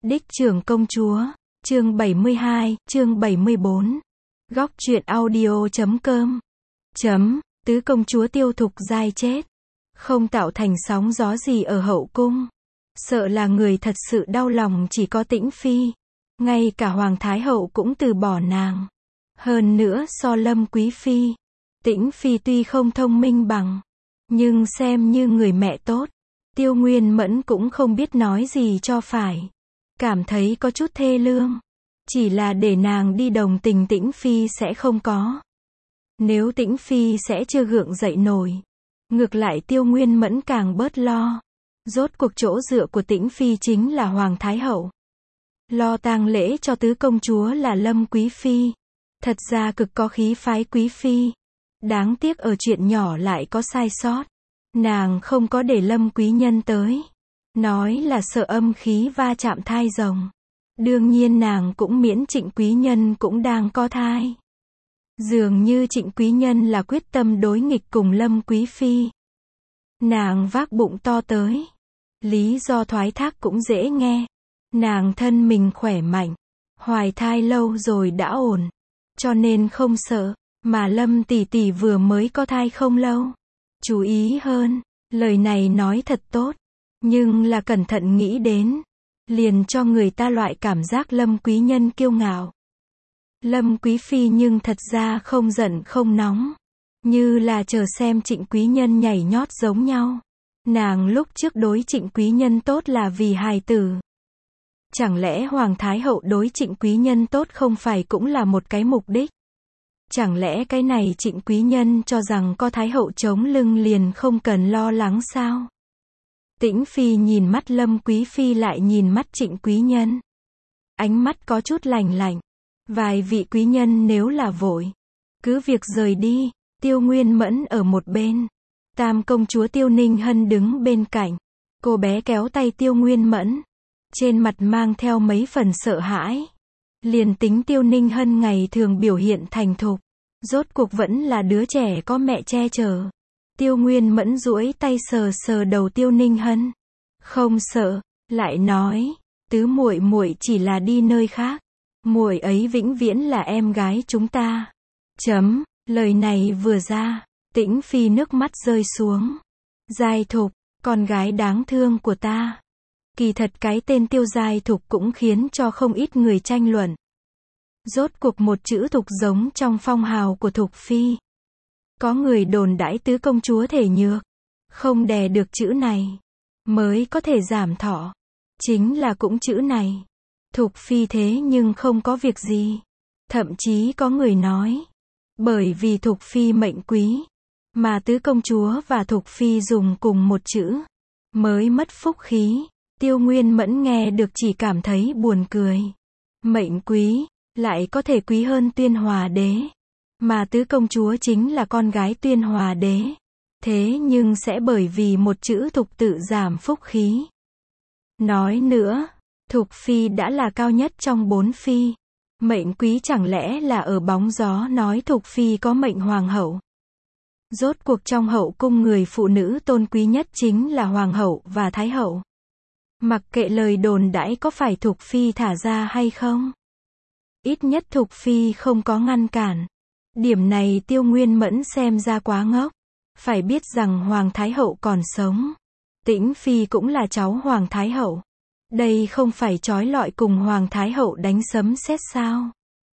Đích trưởng công chúa, chương 72, chương 74. Góc truyện audio.com. Tứ công chúa Tiêu Thục Giai chết. Không tạo thành sóng gió gì ở hậu cung. Sợ là người thật sự đau lòng chỉ có Tĩnh Phi. Ngay cả Hoàng Thái Hậu cũng từ bỏ nàng. Hơn nữa so Lâm Quý Phi, Tĩnh Phi tuy không thông minh bằng, nhưng xem như người mẹ tốt. Tiêu Nguyên Mẫn cũng không biết nói gì cho phải. Cảm thấy có chút thê lương. Chỉ là để nàng đi đồng tình Tĩnh Phi sẽ không có. Nếu Tĩnh Phi sẽ chưa gượng dậy nổi. Ngược lại Tiêu Nguyên Mẫn càng bớt lo. Rốt cuộc chỗ dựa của Tĩnh Phi chính là Hoàng Thái Hậu. Lo tang lễ cho tứ công chúa là Lâm Quý Phi. Thật ra cực có khí phái Quý Phi. Đáng tiếc ở chuyện nhỏ lại có sai sót. Nàng không có để Lâm Quý Nhân tới. Nói là sợ âm khí va chạm thai rồng. Đương nhiên nàng cũng miễn Trịnh Quý Nhân cũng đang có thai. Dường như Trịnh Quý Nhân là quyết tâm đối nghịch cùng Lâm Quý Phi. Nàng vác bụng to tới. Lý do thoái thác cũng dễ nghe. Nàng thân mình khỏe mạnh. Hoài thai lâu rồi đã ổn. Cho nên không sợ. Mà Lâm tỷ tỷ vừa mới có thai không lâu. Chú ý hơn. Lời này nói thật tốt. Nhưng là cẩn thận nghĩ đến. Liền cho người ta loại cảm giác Lâm Quý Nhân kiêu ngạo. Lâm Quý Phi nhưng thật ra không giận không nóng. Như là chờ xem Trịnh Quý Nhân nhảy nhót giống nhau. Nàng lúc trước đối Trịnh Quý Nhân tốt là vì hài tử. Chẳng lẽ Hoàng Thái Hậu đối Trịnh Quý Nhân tốt không phải cũng là một cái mục đích? Chẳng lẽ cái này Trịnh Quý Nhân cho rằng có Thái Hậu chống lưng liền không cần lo lắng sao? Tĩnh Phi nhìn mắt Lâm Quý Phi lại nhìn mắt Trịnh Quý Nhân. Ánh mắt có chút lạnh lạnh. Vài vị quý nhân nếu là vội, cứ việc rời đi. Tiêu Nguyên Mẫn ở một bên. Tam công chúa Tiêu Ninh Hân đứng bên cạnh. Cô bé kéo tay Tiêu Nguyên Mẫn. Trên mặt mang theo mấy phần sợ hãi. Liền tính Tiêu Ninh Hân ngày thường biểu hiện thành thục. Rốt cuộc vẫn là đứa trẻ có mẹ che chở. Tiêu Nguyên Mẫn duỗi tay sờ sờ đầu Tiêu Ninh Hân. Không sợ, lại nói, tứ muội muội chỉ là đi nơi khác. Muội ấy vĩnh viễn là em gái chúng ta. Lời này vừa ra, Tĩnh Phi nước mắt rơi xuống. Giai Thục, con gái đáng thương của ta. Kỳ thật cái tên Tiêu Giai Thục cũng khiến cho không ít người tranh luận. Rốt cuộc một chữ Thục giống trong phong hào của Thục Phi. Có người đồn đãi tứ công chúa thể nhược. Không đè được chữ này. Mới có thể giảm thọ. Chính là cũng chữ này. Thục Phi thế nhưng không có việc gì. Thậm chí có người nói. Bởi vì Thục Phi mệnh quý. Mà tứ công chúa và Thục Phi dùng cùng một chữ. Mới mất phúc khí. Tiêu Nguyên Mẫn nghe được chỉ cảm thấy buồn cười. Mệnh quý. Lại có thể quý hơn Tuyên Hòa Đế. Mà tứ công chúa chính là con gái Tuyên Hòa Đế. Thế nhưng sẽ bởi vì một chữ Thục tự giảm phúc khí. Nói nữa. Thục Phi đã là cao nhất trong 4 phi. Mệnh quý chẳng lẽ là ở bóng gió nói Thục Phi có mệnh hoàng hậu. Rốt cuộc trong hậu cung người phụ nữ tôn quý nhất chính là hoàng hậu và thái hậu. Mặc kệ lời đồn đãi có phải Thục Phi thả ra hay không. Ít nhất Thục Phi không có ngăn cản. Điểm này Tiêu Nguyên Mẫn xem ra quá ngốc. Phải biết rằng Hoàng Thái Hậu còn sống. Tĩnh Phi cũng là cháu Hoàng Thái Hậu. Đây không phải trói lọi cùng Hoàng Thái Hậu đánh sấm sét sao?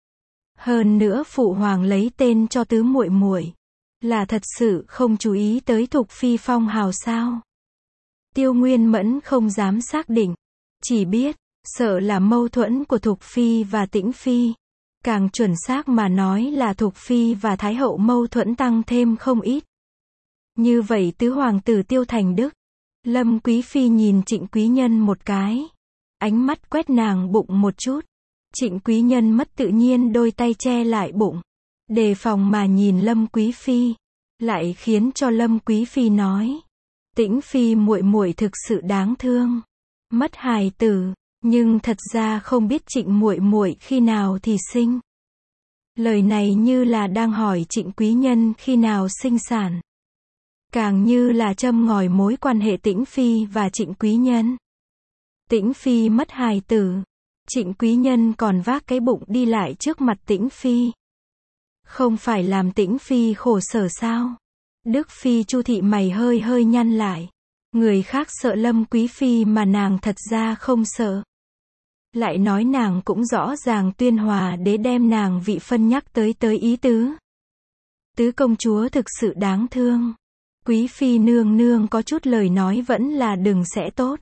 Hơn nữa phụ hoàng lấy tên cho tứ muội muội, là thật sự không chú ý tới Thục Phi phong hào sao? Tiêu Nguyên Mẫn không dám xác định, chỉ biết, sợ là mâu thuẫn của Thục Phi và Tĩnh Phi. Càng chuẩn xác mà nói là Thục Phi và Thái Hậu mâu thuẫn tăng thêm không ít. Như vậy tứ hoàng tử Tiêu Thành Đức. Lâm Quý Phi nhìn Trịnh Quý Nhân một cái. Ánh mắt quét nàng bụng một chút. Trịnh Quý Nhân mất tự nhiên đôi tay che lại bụng. Đề phòng mà nhìn Lâm Quý Phi. Lại khiến cho Lâm Quý Phi nói. Tĩnh Phi muội muội thực sự đáng thương. Mất hài tử. Nhưng thật ra không biết Trịnh muội muội khi nào thì sinh. Lời này như là đang hỏi Trịnh Quý Nhân khi nào sinh sản. Càng như là châm ngòi mối quan hệ Tĩnh Phi và Trịnh Quý Nhân. Tĩnh Phi mất hài tử. Trịnh Quý Nhân còn vác cái bụng đi lại trước mặt Tĩnh Phi. Không phải làm Tĩnh Phi khổ sở sao? Đức Phi Chu thị mày hơi hơi nhăn lại. Người khác sợ Lâm Quý Phi mà nàng thật ra không sợ. Lại nói nàng cũng rõ ràng Tuyên Hòa đế đem nàng vị phân nhắc tới ý tứ. Tứ công chúa thực sự đáng thương. Quý Phi nương nương có chút lời nói vẫn là đừng sẽ tốt.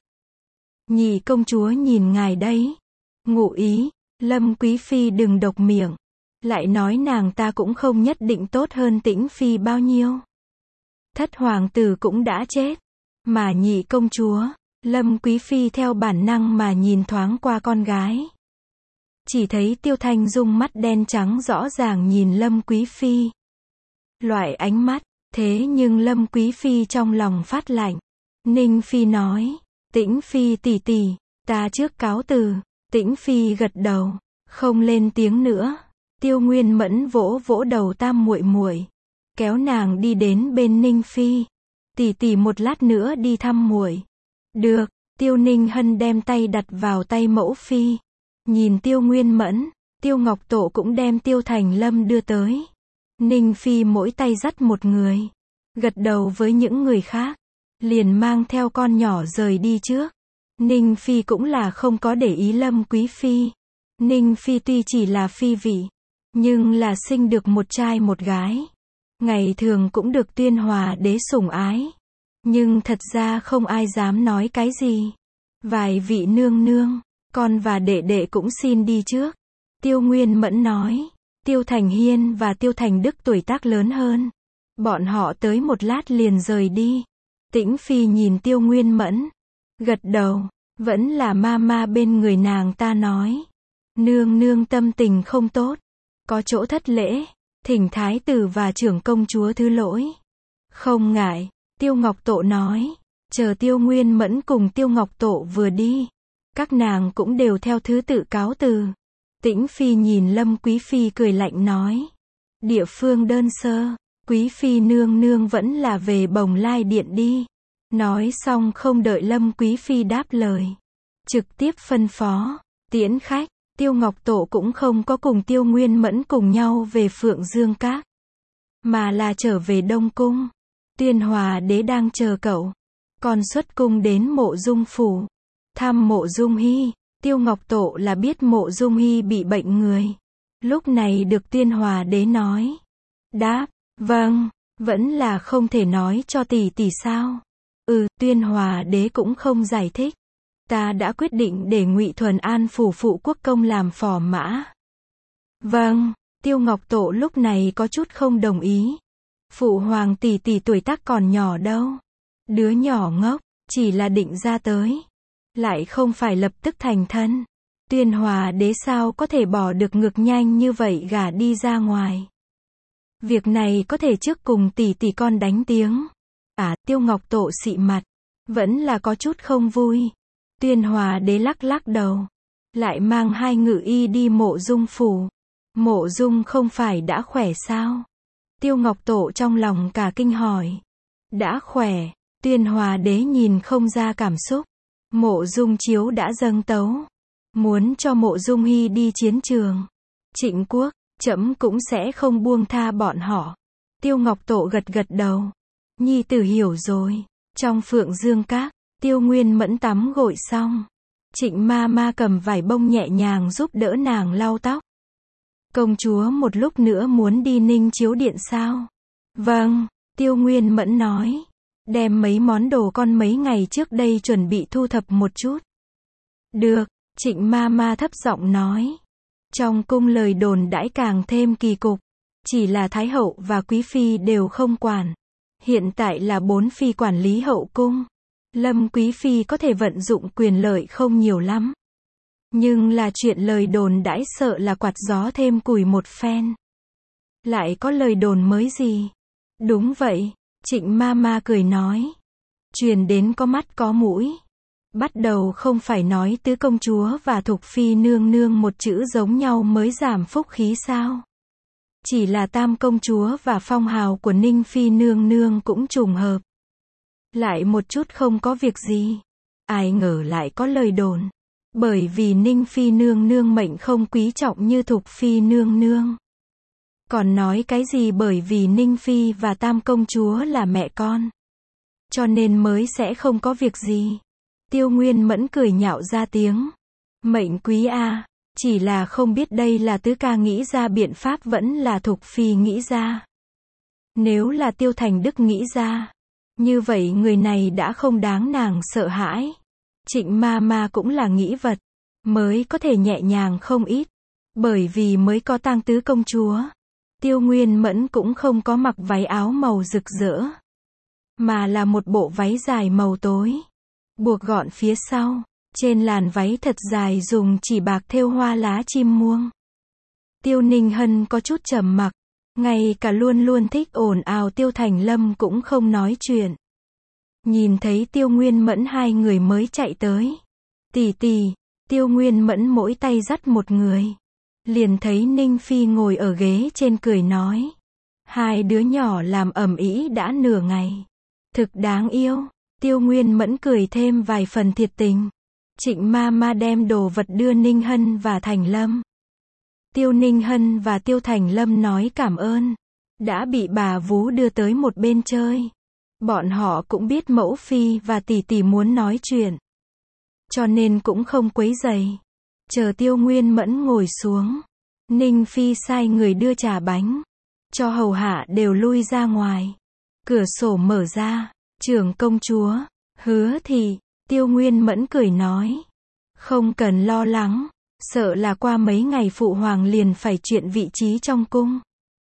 Nhị công chúa nhìn ngài đấy. Ngụ ý, Lâm Quý Phi đừng độc miệng. Lại nói nàng ta cũng không nhất định tốt hơn Tĩnh Phi bao nhiêu. Thất hoàng tử cũng đã chết. Mà nhị công chúa, Lâm Quý Phi theo bản năng mà nhìn thoáng qua con gái. Chỉ thấy Tiêu Thanh Dung mắt đen trắng rõ ràng nhìn Lâm Quý Phi. Loại ánh mắt, thế nhưng Lâm Quý Phi trong lòng phát lạnh. Ninh Phi nói, Tĩnh Phi tỷ tỷ, ta trước cáo từ. Tĩnh Phi gật đầu, không lên tiếng nữa. Tiêu Nguyên Mẫn vỗ vỗ đầu Tam muội muội, kéo nàng đi đến bên Ninh Phi. Tỷ tỷ một lát nữa đi thăm muội. Được. Tiêu Ninh Hân đem tay đặt vào tay mẫu phi. Nhìn Tiêu Nguyên Mẫn, Tiêu Ngọc Tổ cũng đem Tiêu Thành Lâm đưa tới. Ninh Phi mỗi tay dắt một người. Gật đầu với những người khác. Liền mang theo con nhỏ rời đi trước. Ninh Phi cũng là không có để ý Lâm Quý Phi. Ninh Phi tuy chỉ là phi vị, nhưng là sinh được một trai một gái. Ngày thường cũng được Tuyên Hòa đế sủng ái. Nhưng thật ra không ai dám nói cái gì. Vài vị nương nương, con và đệ đệ cũng xin đi trước. Tiêu Nguyên Mẫn nói. Tiêu Thành Hiên và Tiêu Thành Đức tuổi tác lớn hơn. Bọn họ tới một lát liền rời đi. Tĩnh Phi nhìn Tiêu Nguyên Mẫn. Gật đầu. Vẫn là ma bên người nàng ta nói. Nương nương tâm tình không tốt. Có chỗ thất lễ. Thỉnh thái tử và trưởng công chúa thứ lỗi. Không ngại. Tiêu Ngọc Tổ nói. Chờ Tiêu Nguyên Mẫn cùng Tiêu Ngọc Tổ vừa đi. Các nàng cũng đều theo thứ tự cáo từ. Tĩnh Phi nhìn Lâm Quý Phi cười lạnh nói. Địa phương đơn sơ. Quý Phi nương nương vẫn là về Bồng Lai Điện đi. Nói xong không đợi Lâm Quý Phi đáp lời. Trực tiếp phân phó. Tiễn khách. Tiêu Ngọc Tổ cũng không có cùng Tiêu Nguyên Mẫn cùng nhau về Phượng Dương Các. Mà là trở về Đông Cung. Tuyên Hòa đế đang chờ cậu. Còn xuất cung đến Mộ Dung phủ. Thăm Mộ Dung Hy. Tiêu Ngọc Tổ là biết Mộ Dung Hy bị bệnh người. Lúc này được Tuyên Hòa đế nói. Đáp. Vâng. Vẫn là không thể nói cho tỷ tỷ sao. Tuyên Hòa đế cũng không giải thích. Ta đã quyết định để Ngụy Thuần An phủ phụ quốc công làm phò mã. Vâng. Tiêu Ngọc Tổ lúc này có chút không đồng ý. Phụ hoàng tỷ tỷ tuổi tác còn nhỏ đâu. Đứa nhỏ ngốc, chỉ là định ra tới. Lại không phải lập tức thành thân. Tuyên Hòa đế sao có thể bỏ được ngực nhanh như vậy gả đi ra ngoài. Việc này có thể trước cùng tỷ tỷ con đánh tiếng. Tiêu Ngọc Tổ xị mặt. Vẫn là có chút không vui. Tuyên Hòa đế lắc lắc đầu. Lại mang hai ngự y đi Mộ Dung phủ. Mộ Dung không phải đã khỏe sao? Tiêu Ngọc Tổ trong lòng cả kinh hỏi. Đã khỏe. Tuyên Hòa đế nhìn không ra cảm xúc. Mộ Dung chiếu đã dâng tấu. Muốn cho Mộ Dung Hy đi chiến trường. Trịnh quốc, trẫm cũng sẽ không buông tha bọn họ. Tiêu Ngọc Tổ gật gật đầu. Nhi tử hiểu rồi. Trong Phượng Dương Các, Tiêu Nguyên Mẫn tắm gội xong. Trịnh ma cầm vải bông nhẹ nhàng giúp đỡ nàng lau tóc. Công chúa một lúc nữa muốn đi Ninh Chiếu Điện sao? Vâng, Tiêu Nguyên Mẫn nói. Đem mấy món đồ con mấy ngày trước đây chuẩn bị thu thập một chút. Được, Trịnh ma thấp giọng nói. Trong cung lời đồn đãi càng thêm kỳ cục. Chỉ là Thái hậu và Quý Phi đều không quản. Hiện tại là 4 phi quản lý hậu cung. Lâm Quý Phi có thể vận dụng quyền lợi không nhiều lắm. Nhưng là chuyện lời đồn đãi sợ là quạt gió thêm củi một phen. Lại có lời đồn mới gì? Đúng vậy, Trịnh ma cười nói. Truyền đến có mắt có mũi. Bắt đầu không phải nói tứ công chúa và Thục Phi nương nương một chữ giống nhau mới giảm phúc khí sao? Chỉ là Tam công chúa và phong hào của Ninh Phi nương nương cũng trùng hợp. Lại một chút không có việc gì. ai ngờ lại có lời đồn. Bởi vì Ninh Phi nương nương mệnh không quý trọng như Thục Phi nương nương. Còn nói cái gì bởi vì Ninh Phi và Tam công chúa là mẹ con. Cho nên mới sẽ không có việc gì. Tiêu Nguyên Mẫn cười nhạo ra tiếng. Mệnh quý a, chỉ là không biết đây là Tứ ca nghĩ ra biện pháp vẫn là Thục Phi nghĩ ra. Nếu là Tiêu Thành Đức nghĩ ra, như vậy người này đã không đáng nàng sợ hãi. Trịnh ma ma cũng là nghĩ vật, mới có thể nhẹ nhàng không ít. Bởi vì mới có tang tứ công chúa. Tiêu Nguyên Mẫn cũng không có mặc váy áo màu rực rỡ, mà là một bộ váy dài màu tối, buộc gọn phía sau, trên làn váy thật dài dùng chỉ bạc thêu hoa lá chim muông. Tiêu Ninh Hân có chút trầm mặc, ngay cả luôn luôn thích ồn ào Tiêu Thành Lâm cũng không nói chuyện. Nhìn thấy Tiêu Nguyên Mẫn hai người mới chạy tới. Tỷ tỷ, Tiêu Nguyên Mẫn mỗi tay dắt một người. Liền thấy Ninh Phi ngồi ở ghế trên cười nói. Hai đứa nhỏ làm ầm ĩ đã nửa ngày. Thực đáng yêu. Tiêu Nguyên Mẫn cười thêm vài phần thiệt tình. Trịnh ma ma đem đồ vật đưa Ninh Hân và Thành Lâm. Tiêu Ninh Hân và Tiêu Thành Lâm nói cảm ơn. Đã bị bà vú đưa tới một bên chơi. Bọn họ cũng biết mẫu phi và tỷ tỷ muốn nói chuyện. Cho nên cũng không quấy rầy. Chờ Tiêu Nguyên Mẫn ngồi xuống. Ninh Phi sai người đưa trà bánh. Cho hầu hạ đều lui ra ngoài. Cửa sổ mở ra. Trưởng công chúa. Hứa thị. Tiêu Nguyên Mẫn cười nói. Không cần lo lắng. Sợ là qua mấy ngày phụ hoàng liền phải chuyện vị trí trong cung.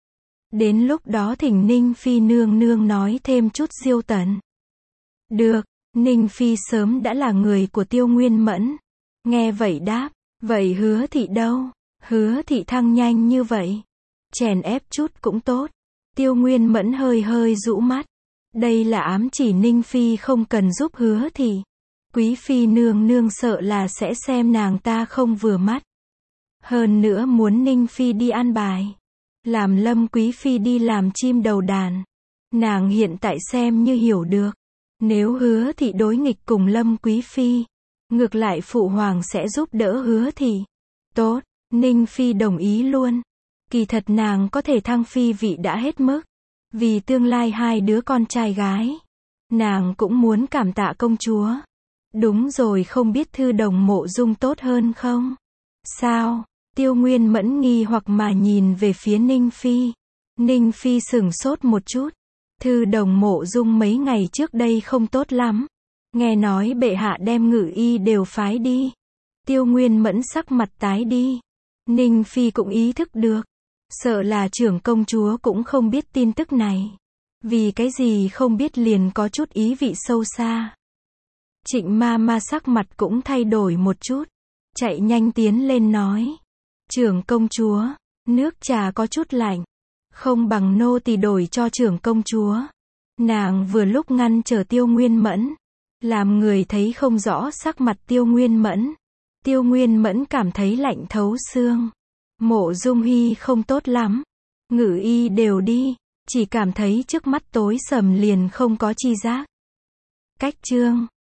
Đến lúc đó thỉnh Ninh Phi nương nương nói thêm chút diêu tần. Được. Ninh Phi sớm đã là người của Tiêu Nguyên Mẫn. Nghe vậy đáp. Vậy hứa thị đâu? Hứa thị thăng nhanh như vậy. Chèn ép chút cũng tốt. Tiêu Nguyên Mẫn hơi hơi rũ mắt. Đây là ám chỉ Ninh Phi không cần giúp hứa thị. Quý Phi nương nương sợ là sẽ xem nàng ta không vừa mắt. Hơn nữa muốn Ninh Phi đi an bài. Làm Lâm Quý Phi đi làm chim đầu đàn. Nàng hiện tại xem như hiểu được. Nếu hứa thị đối nghịch cùng Lâm Quý Phi, ngược lại phụ hoàng sẽ giúp đỡ hứa thị. Tốt, Ninh Phi đồng ý luôn. Kỳ thật nàng có thể thăng phi vị đã hết mức. Vì tương lai hai đứa con trai gái. Nàng cũng muốn cảm tạ công chúa. Đúng rồi, không biết Thư Đồng Mộ Dung tốt hơn không? Sao? Tiêu Nguyên Mẫn nghi hoặc mà nhìn về phía Ninh Phi. Ninh Phi sửng sốt một chút. Thư Đồng Mộ Dung mấy ngày trước đây không tốt lắm. Nghe nói bệ hạ đem ngự y đều phái đi. Tiêu Nguyên Mẫn sắc mặt tái đi. Ninh Phi cũng ý thức được. Sợ là trưởng công chúa cũng không biết tin tức này. Vì cái gì không biết liền có chút ý vị sâu xa. Trịnh ma ma sắc mặt cũng thay đổi một chút. Chạy nhanh tiến lên nói. Trưởng công chúa, nước trà có chút lạnh. Không bằng nô tỳ đổi cho trưởng công chúa. Nàng vừa lúc ngăn trở Tiêu Nguyên Mẫn. Làm người thấy không rõ sắc mặt Tiêu Nguyên Mẫn. Tiêu Nguyên Mẫn cảm thấy lạnh thấu xương. Mộ Dung Hy không tốt lắm. Ngự y đều đi. Chỉ cảm thấy trước mắt tối sầm liền không có chi giác. Cách chương